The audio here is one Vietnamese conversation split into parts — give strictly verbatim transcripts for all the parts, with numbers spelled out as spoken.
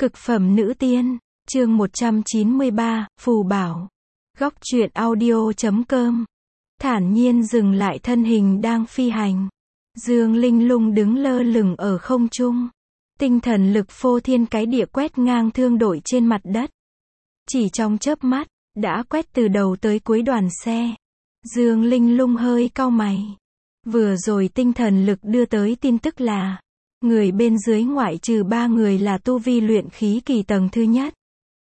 Cực phẩm nữ tiên, chương một trăm chín mươi ba, phù bảo. Góc truyện audio chấm com. Thản nhiên dừng lại thân hình đang phi hành. Dương Linh Lung đứng lơ lửng ở không trung. Tinh thần lực phô thiên cái địa quét ngang thương đội trên mặt đất. Chỉ trong chớp mắt, đã quét từ đầu tới cuối đoàn xe. Dương Linh Lung hơi cau mày. Vừa rồi tinh thần lực đưa tới tin tức là người bên dưới ngoại trừ ba người là tu vi luyện khí kỳ tầng thứ nhất.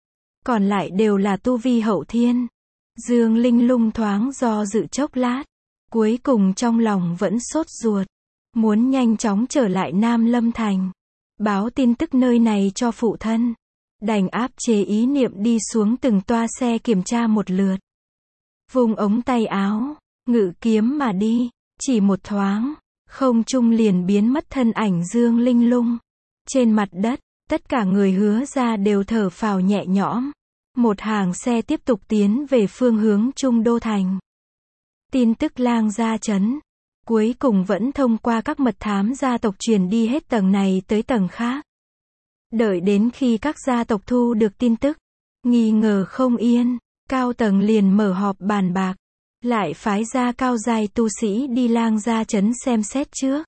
Còn lại đều là tu vi hậu thiên. Dương Linh Lung thoáng do dự chốc lát. Cuối cùng trong lòng vẫn sốt ruột. Muốn nhanh chóng trở lại Nam Lâm Thành. Báo tin tức nơi này cho phụ thân. Đành áp chế ý niệm đi xuống từng toa xe kiểm tra một lượt. Vùng ống tay áo, ngự kiếm mà đi. Chỉ một thoáng, không trung liền biến mất thân ảnh Dương Linh Lung. Trên mặt đất, tất cả người Hứa ra đều thở phào nhẹ nhõm. Một hàng xe tiếp tục tiến về phương hướng Trung Đô Thành. Tin tức Lang Gia Trấn, cuối cùng vẫn thông qua các mật thám gia tộc truyền đi hết tầng này tới tầng khác. Đợi đến khi các gia tộc thu được tin tức, nghi ngờ không yên, cao tầng liền mở họp bàn bạc. Lại phái ra cao giai tu sĩ đi Lang Gia Trấn xem xét trước.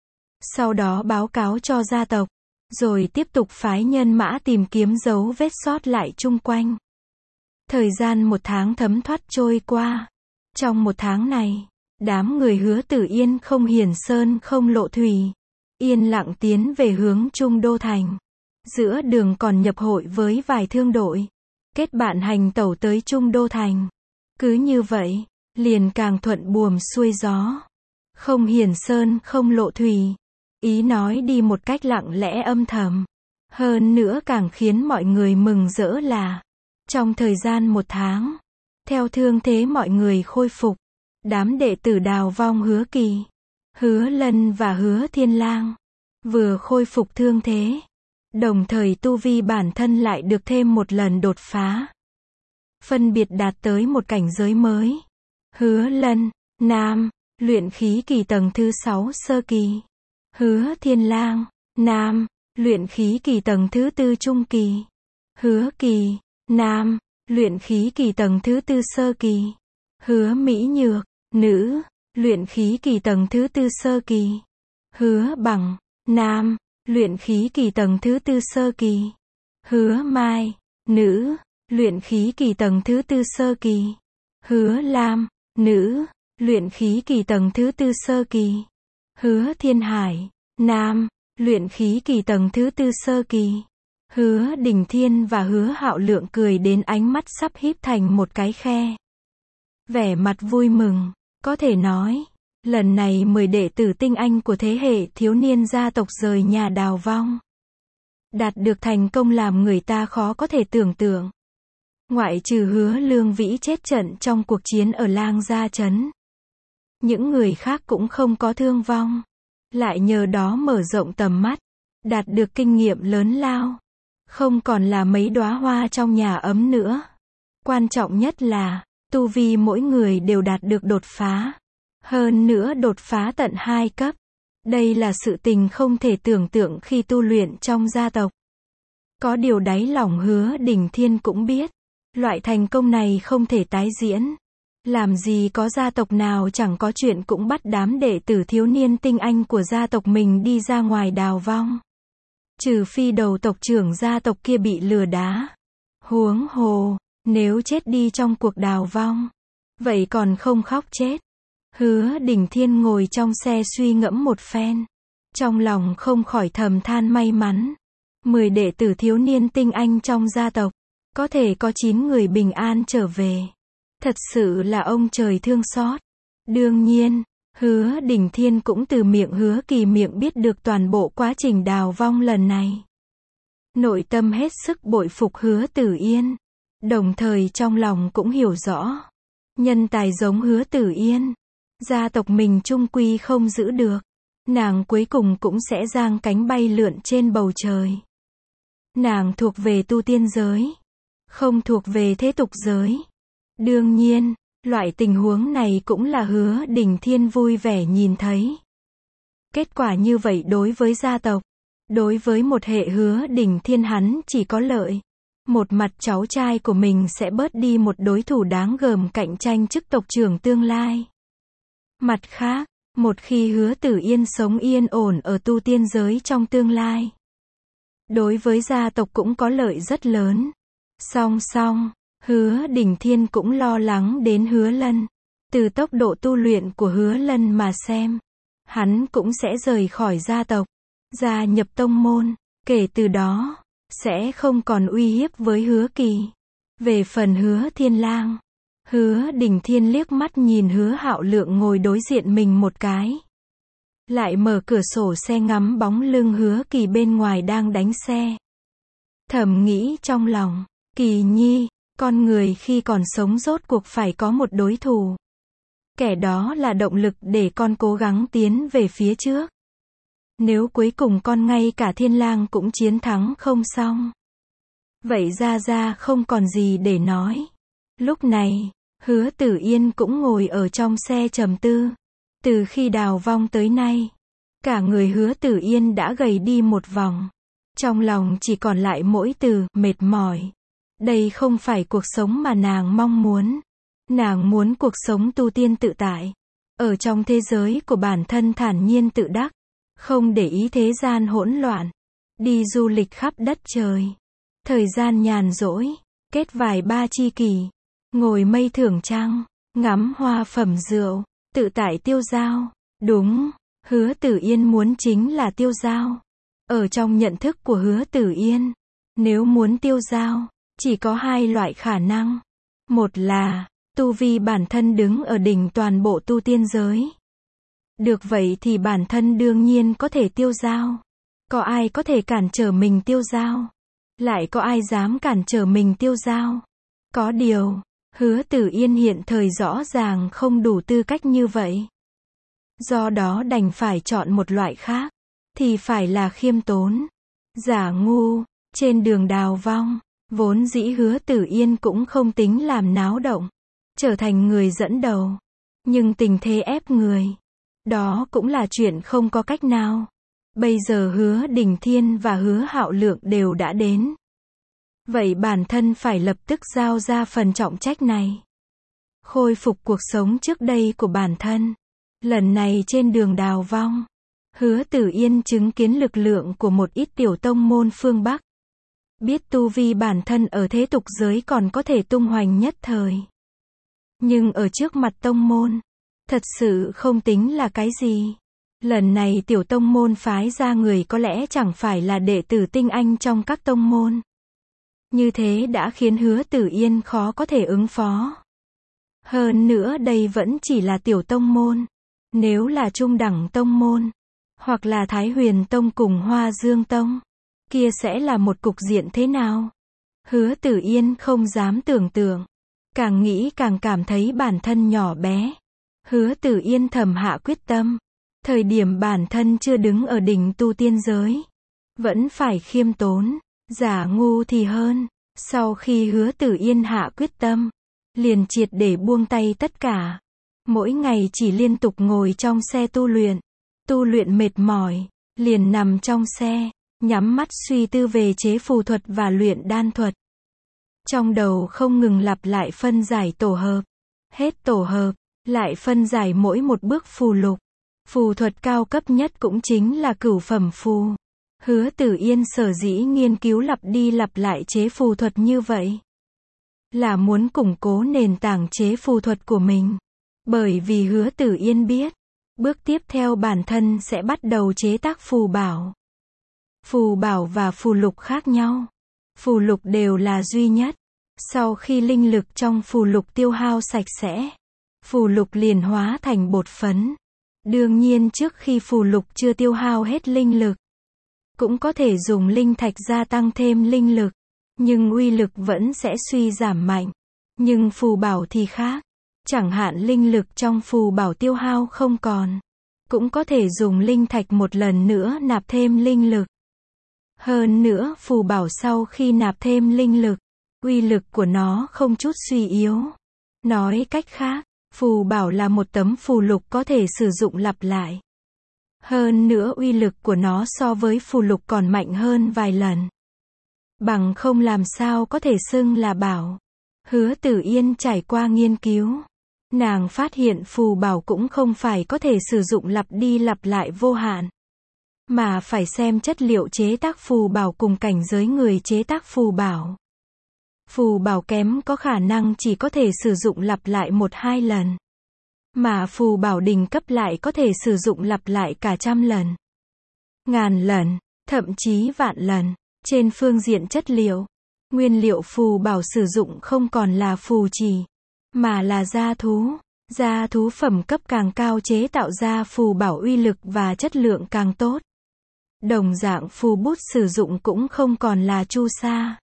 Sau đó báo cáo cho gia tộc. Rồi tiếp tục phái nhân mã tìm kiếm dấu vết sót lại chung quanh. Thời gian một tháng thấm thoát trôi qua. Trong một tháng này, đám người Hứa Tử Yên không hiển sơn không lộ thủy. Yên lặng tiến về hướng Trung Đô Thành. Giữa đường còn nhập hội với vài thương đội. Kết bạn hành tẩu tới Trung Đô Thành. Cứ như vậy, liền càng thuận buồm xuôi gió. Không hiển sơn không lộ thủy. Ý nói đi một cách lặng lẽ âm thầm. Hơn nữa càng khiến mọi người mừng rỡ là trong thời gian một tháng, theo thương thế mọi người khôi phục, đám đệ tử Đào Vong Hứa Kỳ, Hứa Lân và Hứa Thiên Lang vừa khôi phục thương thế, đồng thời tu vi bản thân lại được thêm một lần đột phá. Phân biệt đạt tới một cảnh giới mới. Hứa Lân, nam, luyện khí kỳ tầng thứ sáu sơ kỳ. Hứa Thiên Lang, nam, luyện khí kỳ tầng thứ tư trung kỳ. Hứa Kỳ, nam, luyện khí kỳ tầng thứ tư sơ kỳ. Hứa Mỹ Nhược, nữ, luyện khí kỳ tầng thứ tư sơ kỳ. Hứa Bằng, nam, luyện khí kỳ tầng thứ tư sơ kỳ. Hứa Mai, nữ, luyện khí kỳ tầng thứ tư sơ kỳ. Hứa Lam, nữ, luyện khí kỳ tầng thứ tư sơ kỳ. Hứa Thiên Hải, nam, luyện khí kỳ tầng thứ tư sơ kỳ. Hứa Đình Thiên và Hứa Hạo Lượng cười đến ánh mắt sắp híp thành một cái khe. Vẻ mặt vui mừng, có thể nói, lần này mười đệ tử tinh anh của thế hệ thiếu niên gia tộc rời nhà Đào Vong. Đạt được thành công làm người ta khó có thể tưởng tượng. Ngoại trừ Hứa Lương Vĩ chết trận trong cuộc chiến ở Lang Gia Trấn. Những người khác cũng không có thương vong. Lại nhờ đó mở rộng tầm mắt. Đạt được kinh nghiệm lớn lao. Không còn là mấy đóa hoa trong nhà ấm nữa. Quan trọng nhất là, tu vi mỗi người đều đạt được đột phá. Hơn nữa đột phá tận hai cấp. Đây là sự tình không thể tưởng tượng khi tu luyện trong gia tộc. Có điều đáy lòng Hứa Đình Thiên cũng biết. Loại thành công này không thể tái diễn. Làm gì có gia tộc nào chẳng có chuyện cũng bắt đám đệ tử thiếu niên tinh anh của gia tộc mình đi ra ngoài Đào Vong. Trừ phi đầu tộc trưởng gia tộc kia bị lừa đá. Huống hồ, nếu chết đi trong cuộc Đào Vong, vậy còn không khóc chết. Hứa Đình Thiên ngồi trong xe suy ngẫm một phen. Trong lòng không khỏi thầm than may mắn. Mười đệ tử thiếu niên tinh anh trong gia tộc, có thể có chín người bình an trở về. Thật sự là ông trời thương xót. Đương nhiên, Hứa Đình Thiên cũng từ miệng Hứa Kỳ miệng biết được toàn bộ quá trình Đào Vong lần này. Nội tâm hết sức bội phục Hứa Tử Yên. Đồng thời trong lòng cũng hiểu rõ. Nhân tài giống Hứa Tử Yên, gia tộc mình chung quy không giữ được. Nàng cuối cùng cũng sẽ giang cánh bay lượn trên bầu trời. Nàng thuộc về tu tiên giới, không thuộc về thế tục giới. Đương nhiên, loại tình huống này cũng là Hứa Đình Thiên vui vẻ nhìn thấy. Kết quả như vậy đối với gia tộc, Đối với một hệ Hứa Đình Thiên hắn chỉ có lợi. Một mặt cháu trai của mình sẽ bớt đi một đối thủ đáng gờm cạnh tranh chức tộc trưởng tương lai. Mặt khác, một khi Hứa Tử Yên sống yên ổn ở tu tiên giới trong tương lai, đối với gia tộc cũng có lợi rất lớn. Song song, Hứa Đình Thiên cũng lo lắng đến Hứa Lân. Từ tốc độ tu luyện của Hứa Lân mà xem, hắn cũng sẽ rời khỏi gia tộc, gia nhập tông môn, kể từ đó sẽ không còn uy hiếp với Hứa Kỳ. Về phần Hứa Thiên Lang, Hứa Đình Thiên liếc mắt nhìn Hứa Hạo Lượng ngồi đối diện mình một cái, lại mở cửa sổ xe ngắm bóng lưng Hứa Kỳ bên ngoài đang đánh xe. Thầm nghĩ trong lòng, Kỳ nhi, con người khi còn sống rốt cuộc phải có một đối thủ. Kẻ đó là động lực để con cố gắng tiến về phía trước. Nếu cuối cùng con ngay cả Thiên Lang cũng chiến thắng không xong, vậy Gia Gia không còn gì để nói. Lúc này, Hứa Tử Yên cũng ngồi ở trong xe trầm tư. Từ khi đào vong tới nay, cả người Hứa Tử Yên đã gầy đi một vòng. Trong lòng chỉ còn lại mỗi từ, mệt mỏi. Đây không phải cuộc sống mà nàng mong muốn. Nàng muốn cuộc sống tu tiên tự tại, ở trong thế giới của bản thân thản nhiên tự đắc, không để ý thế gian hỗn loạn, đi du lịch khắp đất trời. Thời gian nhàn rỗi, kết vài ba tri kỷ, ngồi mây thưởng trăng, ngắm hoa phẩm rượu, tự tại tiêu dao. Đúng, Hứa Tử Yên muốn chính là tiêu dao. Ở trong nhận thức của Hứa Tử Yên, nếu muốn tiêu dao, chỉ có hai loại khả năng. Một là tu vi bản thân đứng ở đỉnh toàn bộ tu tiên giới. Được vậy thì bản thân đương nhiên có thể tiêu dao. Có ai có thể cản trở mình tiêu dao? Lại có ai dám cản trở mình tiêu dao? Có điều, Hứa Tử Yên hiện thời rõ ràng không đủ tư cách như vậy. Do đó đành phải chọn một loại khác, thì phải là khiêm tốn. Giả ngu, trên đường đào vong, vốn dĩ Hứa Tử Yên cũng không tính làm náo động, trở thành người dẫn đầu. Nhưng tình thế ép người, đó cũng là chuyện không có cách nào. Bây giờ Hứa Đình Thiên và Hứa Hạo Lượng đều đã đến. Vậy bản thân phải lập tức giao ra phần trọng trách này. Khôi phục cuộc sống trước đây của bản thân. Lần này trên đường đào vong, Hứa Tử Yên chứng kiến lực lượng của một ít tiểu tông môn phương Bắc. Biết tu vi bản thân ở thế tục giới còn có thể tung hoành nhất thời. Nhưng ở trước mặt tông môn, thật sự không tính là cái gì. Lần này tiểu tông môn phái ra người có lẽ chẳng phải là đệ tử tinh anh trong các tông môn. Như thế đã khiến Hứa Tử Yên khó có thể ứng phó. Hơn nữa đây vẫn chỉ là tiểu tông môn. Nếu là trung đẳng tông môn, hoặc là Thái Huyền Tông cùng Hoa Dương Tông, kia sẽ là một cục diện thế nào? Hứa Tử Yên không dám tưởng tượng. Càng nghĩ càng cảm thấy bản thân nhỏ bé. Hứa Tử Yên thầm hạ quyết tâm. Thời điểm bản thân chưa đứng ở đỉnh tu tiên giới, vẫn phải khiêm tốn, giả ngu thì hơn. Sau khi Hứa Tử Yên hạ quyết tâm, liền triệt để buông tay tất cả. Mỗi ngày chỉ liên tục ngồi trong xe tu luyện. Tu luyện mệt mỏi, liền nằm trong xe, nhắm mắt suy tư về chế phù thuật và luyện đan thuật. Trong đầu không ngừng lặp lại phân giải tổ hợp. Hết tổ hợp, lại phân giải mỗi một bước phù lục. Phù thuật cao cấp nhất cũng chính là cửu phẩm phù. Hứa Tử Yên sở dĩ nghiên cứu lặp đi lặp lại chế phù thuật như vậy, là muốn củng cố nền tảng chế phù thuật của mình. Bởi vì Hứa Tử Yên biết, bước tiếp theo bản thân sẽ bắt đầu chế tác phù bảo. Phù bảo và phù lục khác nhau. Phù lục đều là duy nhất. Sau khi linh lực trong phù lục tiêu hao sạch sẽ, phù lục liền hóa thành bột phấn. Đương nhiên trước khi phù lục chưa tiêu hao hết linh lực, cũng có thể dùng linh thạch gia tăng thêm linh lực, nhưng uy lực vẫn sẽ suy giảm mạnh. Nhưng phù bảo thì khác. Chẳng hạn linh lực trong phù bảo tiêu hao không còn, cũng có thể dùng linh thạch một lần nữa nạp thêm linh lực. Hơn nữa phù bảo sau khi nạp thêm linh lực, uy lực của nó không chút suy yếu. Nói cách khác, phù bảo là một tấm phù lục có thể sử dụng lặp lại. Hơn nữa uy lực của nó so với phù lục còn mạnh hơn vài lần. Bằng không làm sao có thể xưng là bảo. Hứa Tử Yên trải qua nghiên cứu. Nàng phát hiện phù bảo cũng không phải có thể sử dụng lặp đi lặp lại vô hạn. Mà phải xem chất liệu chế tác phù bảo cùng cảnh giới người chế tác phù bảo. Phù bảo kém có khả năng chỉ có thể sử dụng lặp lại một hai lần. Mà phù bảo đỉnh cấp lại có thể sử dụng lặp lại cả trăm lần. Ngàn lần, thậm chí vạn lần. Trên phương diện chất liệu, nguyên liệu phù bảo sử dụng không còn là phù trì, mà là da thú. Da thú phẩm cấp càng cao chế tạo ra phù bảo uy lực và chất lượng càng tốt. Đồng dạng phù bút sử dụng cũng không còn là chu sa,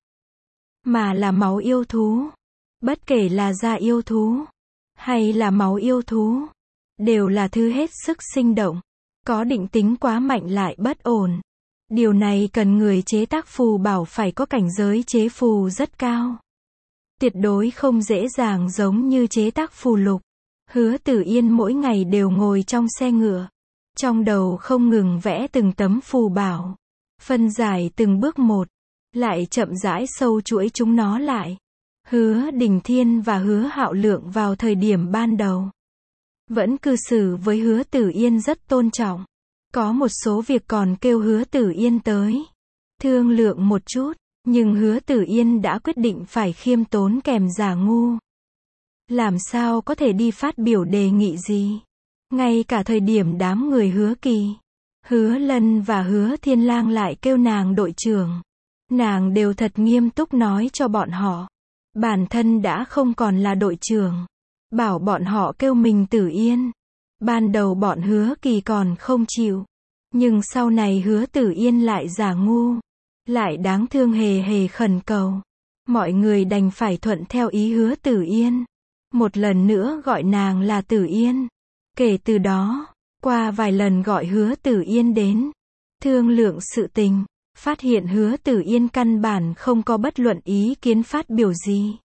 mà là máu yêu thú. Bất kể là da yêu thú, hay là máu yêu thú, đều là thứ hết sức sinh động, có định tính quá mạnh lại bất ổn. Điều này cần người chế tác phù bảo phải có cảnh giới chế phù rất cao. Tuyệt đối không dễ dàng giống như chế tác phù lục. Hứa Tử Yên mỗi ngày đều ngồi trong xe ngựa. Trong đầu không ngừng vẽ từng tấm phù bảo. Phân giải từng bước một. Lại chậm rãi sâu chuỗi chúng nó lại. Hứa Đình Thiên và Hứa Hạo Lượng vào thời điểm ban đầu vẫn cư xử với Hứa Tử Yên rất tôn trọng. Có một số việc còn kêu Hứa Tử Yên tới thương lượng một chút, nhưng Hứa Tử Yên đã quyết định phải khiêm tốn kèm giả ngu. Làm sao có thể đi phát biểu đề nghị gì? Ngay cả thời điểm đám người Hứa Kỳ, Hứa Lân và Hứa Thiên Lang lại kêu nàng đội trưởng, nàng đều thật nghiêm túc nói cho bọn họ, bản thân đã không còn là đội trưởng, bảo bọn họ kêu mình Tử Yên. Ban đầu bọn Hứa Kỳ còn không chịu, nhưng sau này Hứa Tử Yên lại giả ngu, lại đáng thương hề hề khẩn cầu. Mọi người đành phải thuận theo ý Hứa Tử Yên. Một lần nữa gọi nàng là Tử Yên. Kể từ đó, qua vài lần gọi Hứa Tử Yên đến thương lượng sự tình, phát hiện Hứa Tử Yên căn bản không có bất luận ý kiến phát biểu gì.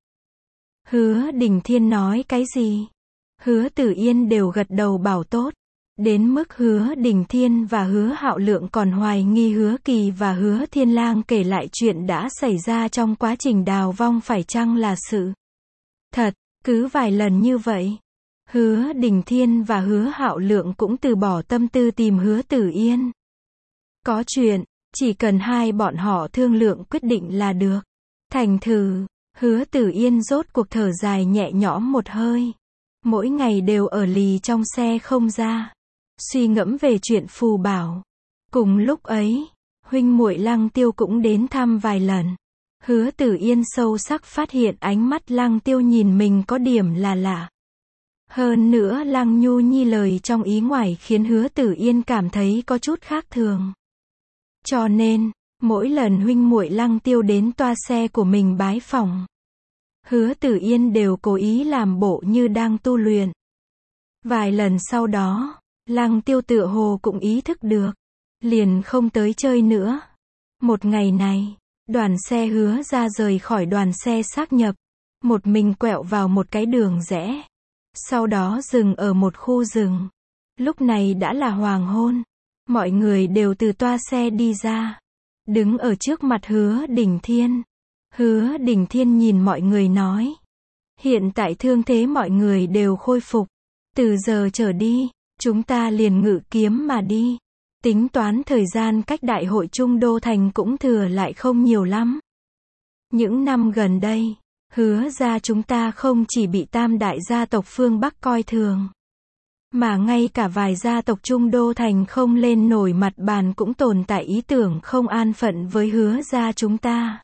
Hứa Đình Thiên nói cái gì, Hứa Tử Yên đều gật đầu bảo tốt. Đến mức Hứa Đình Thiên và Hứa Hạo Lượng còn hoài nghi Hứa Kỳ và Hứa Thiên Lang kể lại chuyện đã xảy ra trong quá trình đào vong phải chăng là sự thật. Cứ vài lần như vậy, Hứa Đình Thiên và Hứa Hạo Lượng cũng từ bỏ tâm tư tìm Hứa Tử Yên. Có chuyện, chỉ cần hai bọn họ thương lượng quyết định là được. Thành thử, Hứa Tử Yên rốt cuộc thở dài nhẹ nhõm một hơi. Mỗi ngày đều ở lì trong xe không ra, suy ngẫm về chuyện phù bảo. Cùng lúc ấy, huynh muội Lăng Tiêu cũng đến thăm vài lần. Hứa Tử Yên sâu sắc phát hiện ánh mắt Lăng Tiêu nhìn mình có điểm là lạ. Hơn nữa Lăng Nhu Nhi lời trong ý ngoài khiến Hứa Tử Yên cảm thấy có chút khác thường. Cho nên, mỗi lần huynh muội Lăng Tiêu đến toa xe của mình bái phỏng, Hứa Tử Yên đều cố ý làm bộ như đang tu luyện. Vài lần sau đó, Lăng Tiêu tựa hồ cũng ý thức được, liền không tới chơi nữa. Một ngày này, đoàn xe Hứa ra rời khỏi đoàn xe xác nhập, một mình quẹo vào một cái đường rẽ, sau đó dừng ở một khu rừng. Lúc này đã là hoàng hôn, mọi người đều từ toa xe đi ra, đứng ở trước mặt Hứa Đình Thiên. Hứa Đình Thiên nhìn mọi người nói, hiện tại thương thế mọi người đều khôi phục, từ giờ trở đi, chúng ta liền ngự kiếm mà đi. Tính toán thời gian cách đại hội Trung Đô Thành cũng thừa lại không nhiều lắm. Những năm gần đây, Hứa ra chúng ta không chỉ bị tam đại gia tộc phương Bắc coi thường, mà ngay cả vài gia tộc Trung Đô Thành không lên nổi mặt bàn cũng tồn tại ý tưởng không an phận với Hứa ra chúng ta.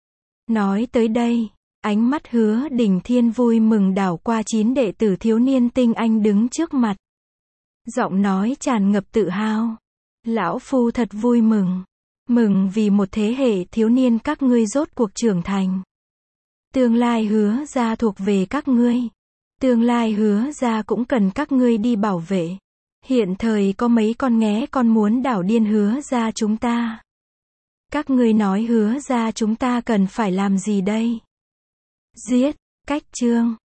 Nói tới đây, ánh mắt Hứa Đình Thiên vui mừng đảo qua chín đệ tử thiếu niên tinh anh đứng trước mặt. Giọng nói tràn ngập tự hào. Lão Phu thật vui mừng. Mừng vì một thế hệ thiếu niên các ngươi rốt cuộc trưởng thành. Tương lai Hứa ra thuộc về các ngươi. Tương lai Hứa ra cũng cần các ngươi đi bảo vệ. Hiện thời có mấy con nghé con muốn đảo điên Hứa ra chúng ta. Các ngươi nói Hứa ra chúng ta cần phải làm gì đây? Giết, cách chương.